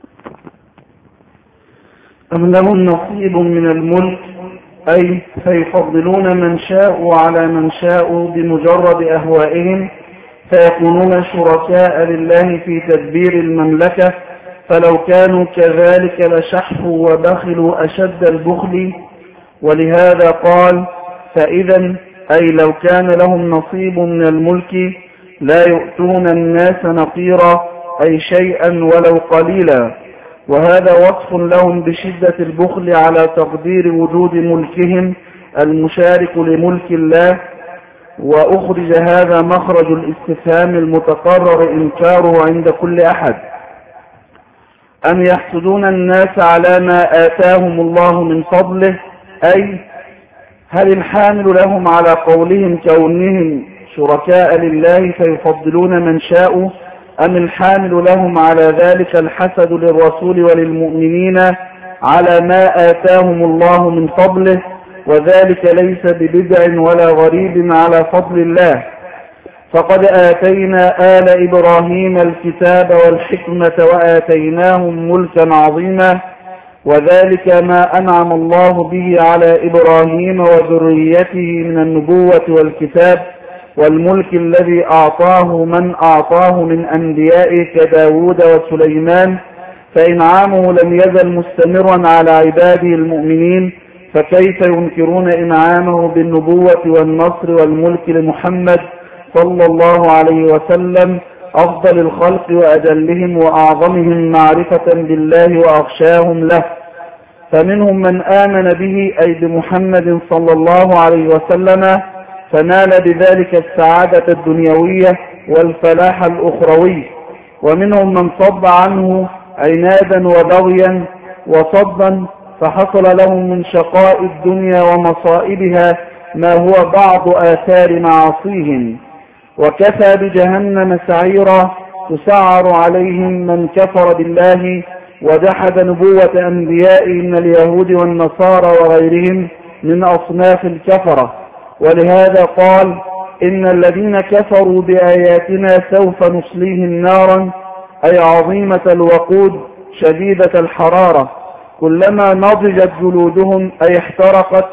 أم لهم نصيب من الملك، أي فيفضلون من شاءوا على من شاءوا بمجرد أهوائهم، فيكونون شركاء لله في تدبير المملكة، فلو كانوا كذلك لشحوا وبخلوا أشد البخل. ولهذا قال فإذا، أي لو كان لهم نصيب من الملك لا يؤتون الناس نقيرا، أي شيئا ولو قليلا. وهذا وصف لهم بشدة البخل على تقدير وجود ملكهم المشارك لملك الله. وأخرج هذا مخرج الاستفهام المتقرر إنكاره عند كل أحد. أم يحسدون الناس على ما آتاهم الله من فضله، أي هل الحامل لهم على قولهم كونهم شركاء لله فيفضلون من شاءوا، أم الحامل لهم على ذلك الحسد للرسول وللمؤمنين على ما آتاهم الله من فضله، وذلك ليس ببدع ولا غريب على فضل الله. فقد آتينا آل إبراهيم الكتاب والحكمة وآتيناهم ملكا عظيما، وذلك ما أنعم الله به على إبراهيم وذريته من النبوة والكتاب والملك الذي أعطاه من أعطاه من أنبيائه كداود وسليمان، فإنعامه لم يزل مستمرا على عباده المؤمنين، فكيف ينكرون إنعامه بالنبوة والنصر والملك لمحمد صلى الله عليه وسلم أفضل الخلق وأجلهم وأعظمهم معرفة بالله وأخشاهم له. فمنهم من آمن به أي بمحمد صلى الله عليه وسلم فنال بذلك السعادة الدنيوية والفلاح الأخروي، ومنهم من صد عنه عنادا وبغيا وصدا فحصل لهم من شقاء الدنيا ومصائبها ما هو بعض آثار معاصيهم. وكفى بجهنم سعيرا تسعر عليهم من كفر بالله وجحد نبوة أنبيائه من اليهود والنصارى وغيرهم من أصناف الكفرة. ولهذا قال إن الذين كفروا بآياتنا سوف نصليهم نارا، أي عظيمة الوقود شديدة الحرارة، كلما نضجت جلودهم أي احترقت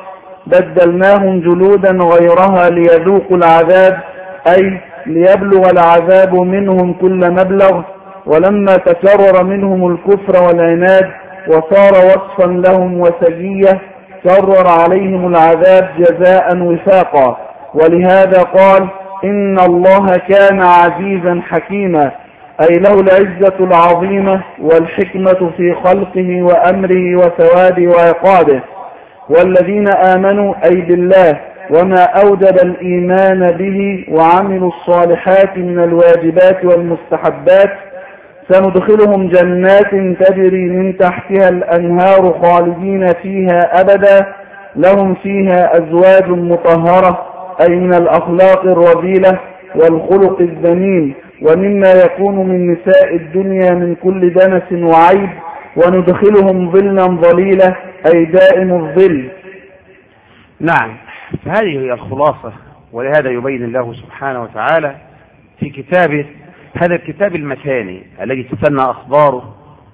بدلناهم جلودا غيرها ليذوقوا العذاب، أي ليبلغ العذاب منهم كل مبلغ. ولما تكرر منهم الكفر والعناد وصار وصفا لهم وسجية كرر عليهم العذاب جزاء وفاقا. ولهذا قال إن الله كان عزيزا حكيما، أي له العزة العظيمة والحكمة في خلقه وأمره وثوابه وعقابه. والذين آمنوا أي بالله وما أوجب الإيمان به وعملوا الصالحات من الواجبات والمستحبات سندخلهم جنات تجري من تحتها الأنهار خالدين فيها أبدا، لهم فيها أزواج مطهرة، أي من الأخلاق الرذيلة والخلق الذميم، ومما يكون من نساء الدنيا من كل دنس وعيب، وندخلهم ظلا ظليلة، أي دائم الظل. نعم، فهذه هي الخلاصة. ولهذا يبين الله سبحانه وتعالى في كتابه، هذا الكتاب المتاني الذي تثنى أخباره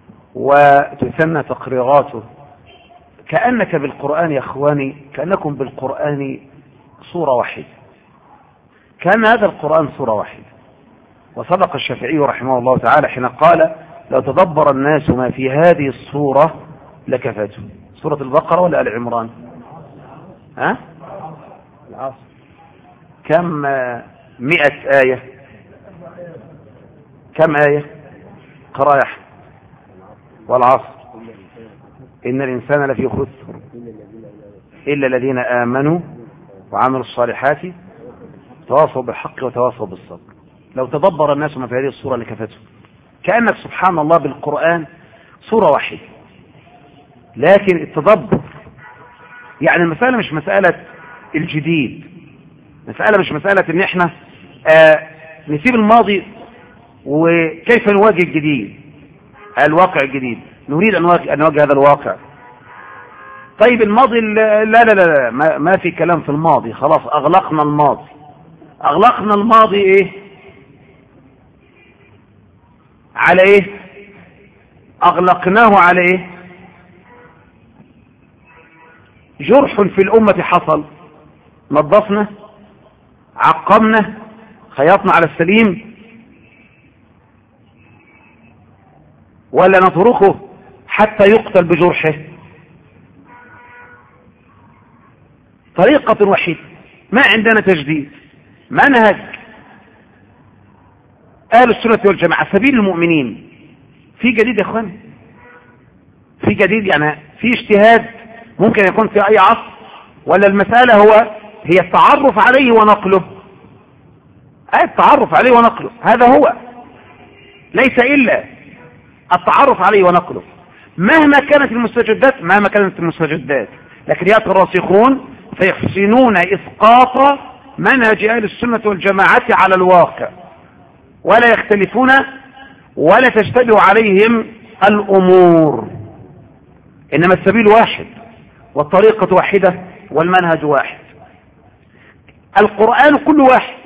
وتثنى تقريراته، كأنك بالقرآن يا أخواني، كأنكم بالقرآن صورة واحدة، كان هذا القرآن صورة واحدة. وصدق الشافعي رحمه الله تعالى حين قال لو تدبر الناس ما في هذه الصورة لكفته. سورة البقرة ولا آل عمران؟ العصر. كم 100 آية؟ كم آية؟ قرأ يا أحمد. والعصر إن الإنسان لفي خسر إلا الذين آمنوا وعملوا الصالحات تواصوا بالحق وتواصوا بالصبر. لو تدبر الناس ما في هذه الصورة لكفته. كأنك سبحان الله بالقرآن صورة واحدة، لكن التدبر يعني المسألة مش مسألة الجديد، مسألة مش مسألة ان احنا نسيب الماضي وكيف نواجه الجديد، الواقع الجديد. نريد ان نواجه هذا الواقع طيب الماضي لا لا لا, لا ما في كلام في الماضي، خلاص أغلقنا الماضي. أغلقنا الماضي إيه؟ على إيه؟ أغلقناه على إيه؟ جرح في الأمة حصل، نظفنا، عقمنا، خيطنا على السليم، ولا نتركه حتى يقتل بجرحه؟ طريقة وحيدة، ما عندنا تجديد، منهج أهل السنة والجماعة، سبيل المؤمنين. في جديد يا اخوان؟ في جديد؟ يعني في اجتهاد ممكن يكون في أي عصر، ولا المسألة هي التعرف عليه ونقله؟ التعرف عليه ونقله، هذا هو، ليس إلا التعرف عليه ونقله مهما كانت المستجدات. لكن يأتي الراسخون فيحسنون إسقاط منهج أهل السنة والجماعة على الواقع، ولا يختلفون ولا تشتبه عليهم الأمور، إنما السبيل واحد والطريقة واحدة والمنهج واحد. القرآن كل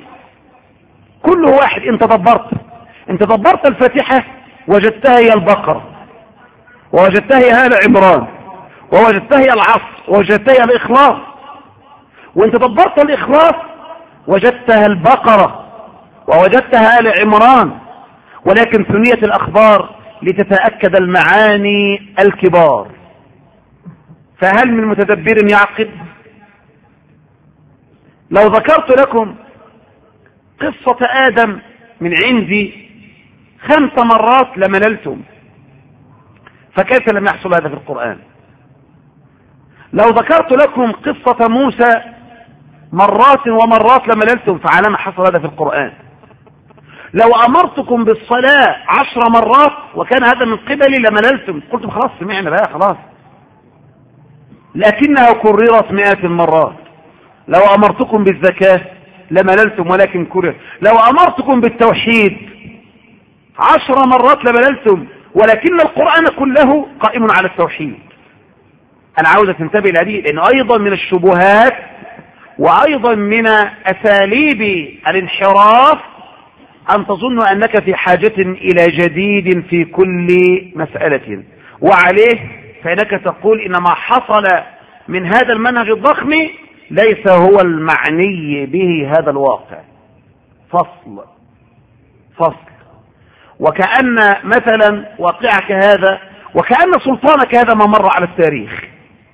واحد. انت دبرت الفاتحة وجدتها هي البقرة، ووجدتها هي آل عمران، ووجدتها هي العصر، ووجدتها هي الإخلاص. وانت دبرت الإخلاص وجدتها البقرة، ووجدتها آل عمران. ولكن ثنية الأخبار لتتأكد المعاني الكبار. فهل من متدبر يعقل؟ لو ذكرت لكم قصة آدم من عندي 5 مرات لمللتم، فكيف لم يحصل هذا في القرآن؟ لو ذكرت لكم قصة موسى مرات ومرات لمللتم، فعلى ما حصل هذا في القرآن؟ لو أمرتكم بالصلاة 10 مرات وكان هذا من قبلي لمللتم، قلتم خلاص سمعنا بقى خلاص، لكنها كررت 100 مرات. لو أمرتكم بالزكاة لمللتم ولكن كرر. لو أمرتكم بالتوحيد 10 مرات لمللتم، ولكن القرآن كله قائم على التوحيد. أنا عاوز تنتبه لهذه، لأنه أيضا من الشبهات وأيضا من أساليب الانحراف أن تظن أنك في حاجة إلى جديد في كل مسألة، وعليه فإنك تقول إن ما حصل من هذا المنهج الضخم ليس هو المعني به هذا الواقع. فصل وكأن مثلا واقعك هذا وكأن سلطانك هذا ما مر على التاريخ.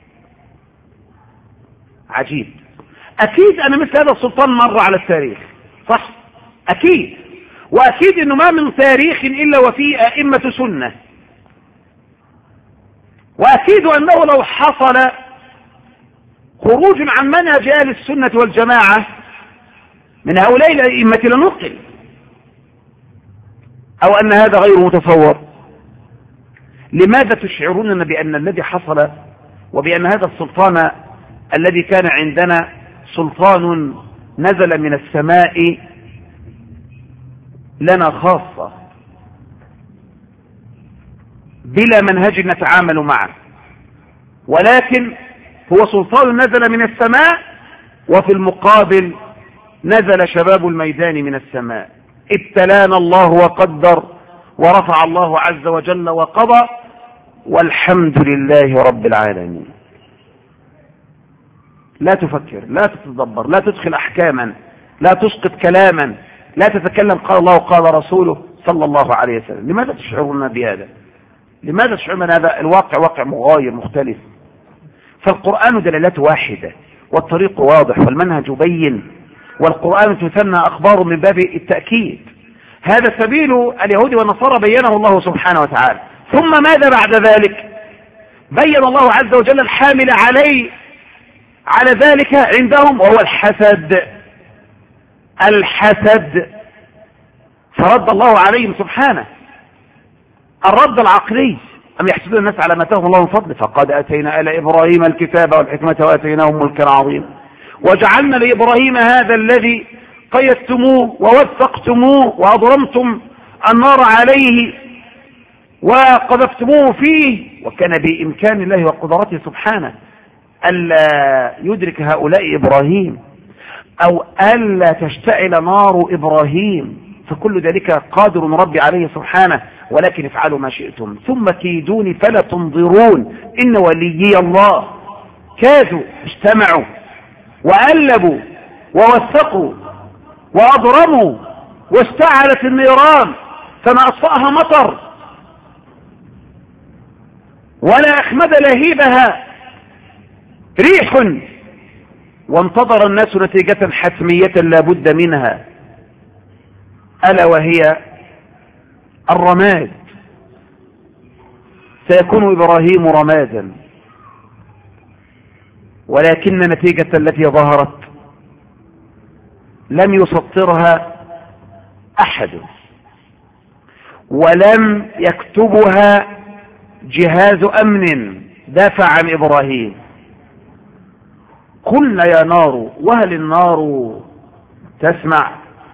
عجيب. أكيد أن مثل هذا السلطان مر على التاريخ، صح؟ أكيد. وأكيد أنه ما من تاريخ إلا وفيه أئمة سنة. وأكيد أنه لو حصل خروج عن منهج أهل السنة والجماعة من هؤلاء الأئمة لنقل، أو أن هذا غير متصور. لماذا تشعروننا بأن الذي حصل وبأن هذا السلطان الذي كان عندنا سلطان نزل من السماء لنا خاصة بلا منهج نتعامل معه، ولكن هو سلطان نزل من السماء، وفي المقابل نزل شباب الميدان من السماء. ابتلانا الله وقدر ورفع الله عز وجل وقضى، والحمد لله رب العالمين. لا تفكر، لا تتدبر، لا تدخل أحكاما، لا تسقط كلاما، لا تتكلم قال الله وقال رسوله صلى الله عليه وسلم. لماذا تشعرون بهذا؟ لماذا تشعرون أن هذا الواقع واقع مغاير مختلف؟ فالقرآن دلالته واحدة، والطريق واضح، والمنهج بين، والقرآن تثنى أخبار من باب التأكيد. هذا سبيل اليهود والنصارى بينه الله سبحانه وتعالى. ثم ماذا بعد ذلك؟ بين الله عز وجل الحامل على ذلك عندهم، وهو الحسد. فرد الله عليهم سبحانه الرد العقلي: أم يحسدون الناس على ما آتاهم الله من فضله، فقد آتينا آل إبراهيم الكتاب والحكمة وآتيناهم ملكا عظيما وجعلنا لإبراهيم هذا الذي قيدتموه ووثقتموه وأضرمتم النار عليه وقذفتموه فيه، وكان بإمكان الله وقدرته سبحانه ألا يدرك هؤلاء إبراهيم أو ألا تشتعل نار إبراهيم، فكل ذلك قادر ربي عليه سبحانه، ولكن افعلوا ما شئتم ثم كيدوني فلا تنظرون إن وليي الله. كادوا، اجتمعوا وألبوا ووثقوا وأضرموا واستعلت النيران فما أطفأها مطر ولا أخمد لهيبها ريح، وانتظر الناس نتيجة حتمية لا بد منها، ألا وهي الرماد. سيكون إبراهيم رمادا، ولكن النتيجة التي ظهرت لم يسطرها أحد ولم يكتبها جهاز أمن دافع عن إبراهيم. قلنا يا نار، وهل النار تسمع؟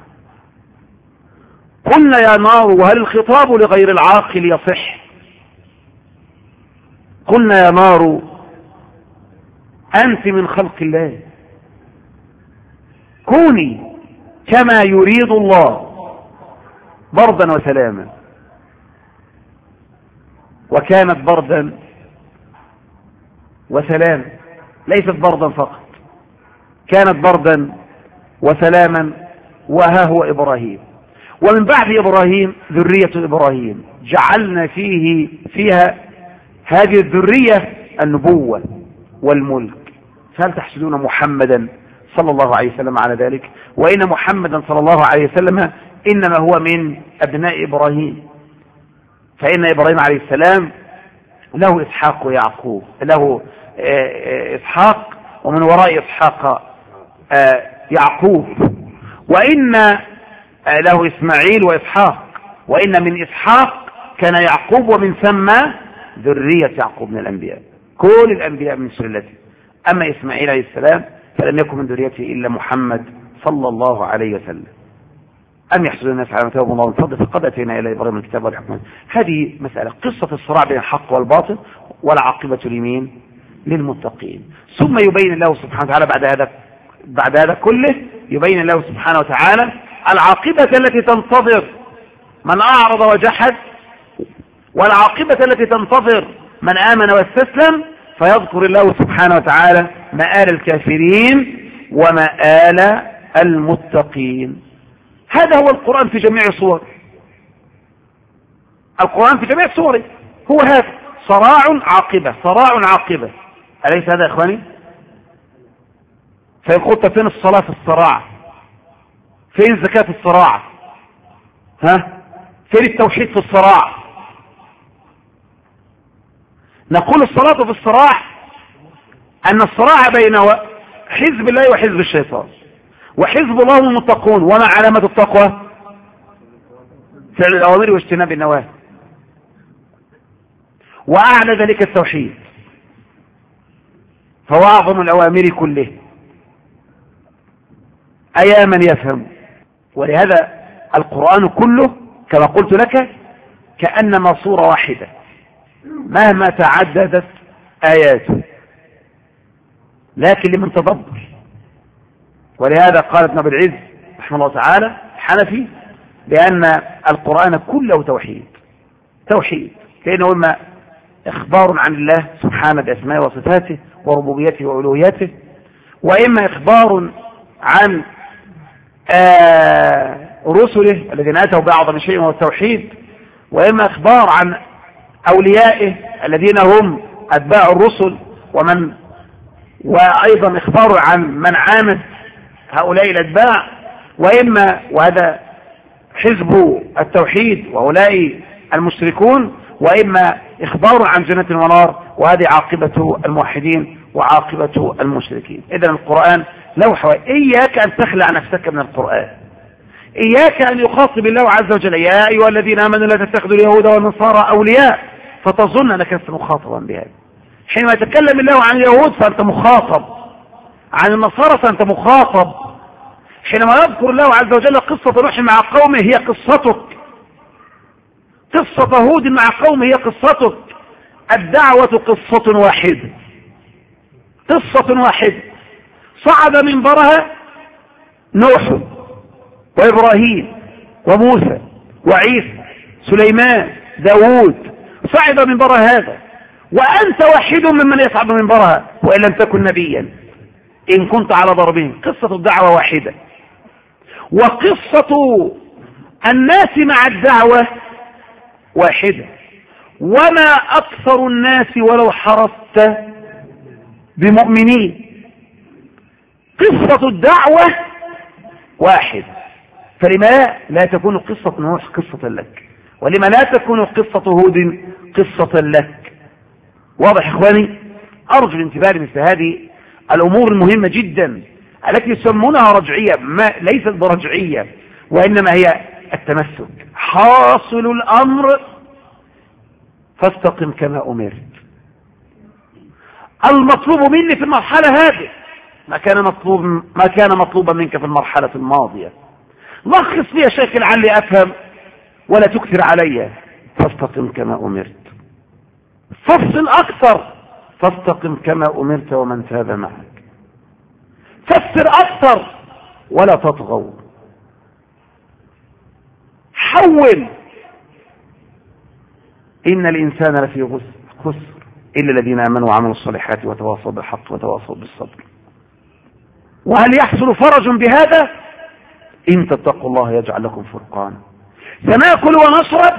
قلنا يا نار، وهل الخطاب لغير العاقل يصح؟ قلنا يا نار أنت من خلق الله، كوني كما يريد الله بردا وسلاما. وكانت بردا وسلاما، ليست بردا فقط، كانت بردا وسلاما. وها هو إبراهيم، ومن بعد إبراهيم ذرية إبراهيم، جعلنا فيها هذه الذرية النبوة والملك. فهل تحسدون محمدا صلى الله عليه وسلم على ذلك؟ وإن محمدا صلى الله عليه وسلم إنما هو من أبناء إبراهيم، فإن إبراهيم عليه السلام له إسحاق ويعقوب، له إسحاق ومن وراء إسحاق يعقوب، وإن له إسماعيل وإسحاق، وإن من إسحاق كان يعقوب ومن ثم ذرية يعقوب من الأنبياء، كل الأنبياء من سلته. أما إسماعيل عليه السلام فلم يكن من ذريته إلا محمد صلى الله عليه وسلم. أم يحسدون الناس على ما آتاهم الله من فضله فقد آتينا إلى إبراهيم الكتاب والحكمة. هذه مسألة قصة الصراع بين الحق والباطل، والعاقبة لمين؟ للمتقين. ثم يبين الله سبحانه وتعالى بعد هذا كله، يبين الله سبحانه وتعالى العاقبة التي تنتظر من أعرض وجحد، والعاقبة التي تنتظر من آمن واستسلم، فيذكر الله سبحانه وتعالى مآل الكافرين ومآل المتقين. هذا هو القرآن في جميع صوره، القرآن في جميع صوره هو هذا، صراع عاقبة، صراع عاقبة. أليس هذا يا إخواني؟ فإن قلت فين الصلاة في الصراع؟ فين الزكاة في الصراع؟ فين التوحيد في الصراع؟ نقول الصلاة في الصراع أن الصراع بين حزب الله وحزب الشيطان، وحزب الله المتقون. وما علامة التقوى؟ فعل الأوامر واجتناب النواهي، وأعلى ذلك التوحيد، فهو أعظم الأوامر كله. أيا من يفهم. ولهذا القرآن كله كما قلت لك كأنما صورة واحدة مهما تعددت آياته، لكن لمن تدبر. ولهذا قال ابن أبي العز رحمه الله تعالى الحنفي بأن القرآن كله توحيد، توحيد، لأنه إما إخبار عن الله سبحانه بأسمائه وصفاته وربوبيته وألوهيته، وإما إخبار عن رسله الذين أتوا بأعظم شيء وهو التوحيد، وإما إخبار عن أوليائه الذين هم أتباع الرسل، وأيضا إخبار عن من عاند هؤلاء الأتباع، وإما وهذا حزب التوحيد وهؤلاء المشركون، وإما إخبار عن جنة ونار، وهذه عاقبة الموحدين وعاقبة المشركين. إذن القرآن لوحة. إياك أن تخلع نفسك من القرآن، إياك أن يخاطب الله عز وجل يا أيها الذين آمنوا لا تتخذوا اليهود والنصارى أولياء فتظن أنك لست مخاطبا بهذا. حينما يتكلم الله عن اليهود فأنت مخاطب، عن النصارى فأنت مخاطب. حينما يذكر الله عز وجل قصة نوح مع قومه هي قصتك، قصة هود مع قومه هي قصتك. الدعوة قصة واحدة، قصة واحدة صعد منبرها نوح وإبراهيم وموسى وعيسى سليمان داود، صعد منبرها هذا، وأنت واحد ممن يصعد منبرها وإن لم تكن نبيا إن كنت على ضربهم. قصة الدعوة واحدة، وقصة الناس مع الدعوة واحدة. وما أكثر الناس ولو حرصت بمؤمنين. قصة الدعوة واحد، فلما لا تكون قصة نوح قصة لك، ولما لا تكون قصة هود قصة لك؟ واضح إخواني؟ أرجو الانتباه لمثل هذه الأمور المهمة جدا التي يسمونها رجعية، ما ليست برجعية وإنما هي التمسك. حاصل الأمر فاستقم كما أمرت. المطلوب مني في المرحلة هذه ما كان مطلوبا منك في المرحلة الماضية. لخص لي يا شيخ لعلي أفهم ولا تكثر علي. فاستقم كما أمرت. فافصل أكثر. فاستقم كما أمرت ومن تاب معك. فسر أكثر ولا تطغوا. حول. إن الإنسان لفي خسر إلا الذين آمنوا وعملوا الصالحات وتواصوا بالحق وتواصوا بالصبر. وهل يحصل فرج بهذا؟ إن تتقوا الله يجعل لكم فرقانا. سنأكل ونشرب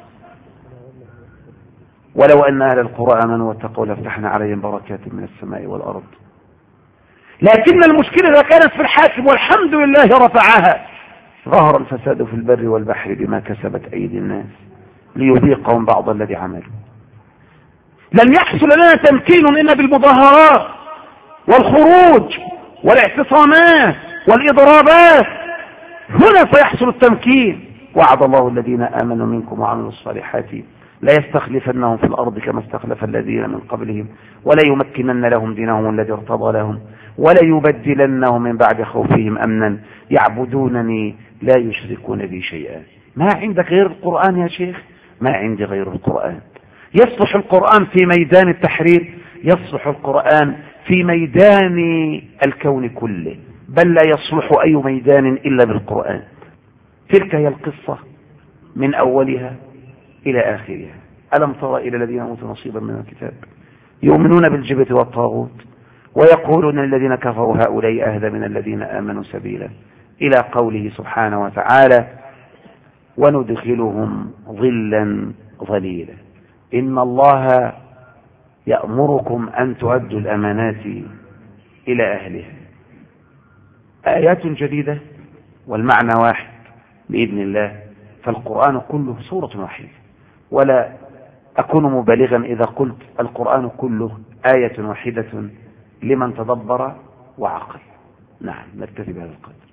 ولو أن أهل القرى آمنوا واتقوا لفتحنا عليهم بركات من السماء والأرض. لكن المشكلة إذا كانت في الحاكم والحمد لله رفعها. ظهر الفساد في البر والبحر بما كسبت أيدي الناس ليذيقهم بعض الذي عملوا. لن يحصل لنا تمكين إلا بالمظاهرات والخروج والاعتصامات والإضرابات. هنا سيحصل التمكين. وعد الله الذين آمنوا منكم وعملوا الصالحات لا يستخلفنهم في الأرض كما استخلف الذين من قبلهم ولا يمكنن لهم دينهم الذي ارتضى لهم ولا يبدلنهم من بعد خوفهم أمنا يعبدونني لا يشركون بي شيئا. ما عندك غير القرآن يا شيخ؟ ما عندي غير القرآن. يصلح القرآن في ميدان التحرير، يصلح القرآن في ميدان الكون كله، بل لا يصلح أي ميدان إلا بالقرآن. تلك هي القصة من أولها إلى آخرها. ألم تر إلى الذين أوتوا نصيبا من الكتاب يؤمنون بالجبت والطاغوت ويقولون الذين كفروا هؤلاء أهدى من الذين آمنوا سبيلا، إلى قوله سبحانه وتعالى وندخلهم ظلا ظليلا. إن الله يأمركم أن تؤدوا الأمانات إلى أهلها. آيات جديدة والمعنى واحد بإذن الله. فالقرآن كله سورة واحدة، ولا أكون مبالغا إذا قلت القرآن كله آية واحدة لمن تدبر وعقل. نعم، نكتفي بهذا القدر.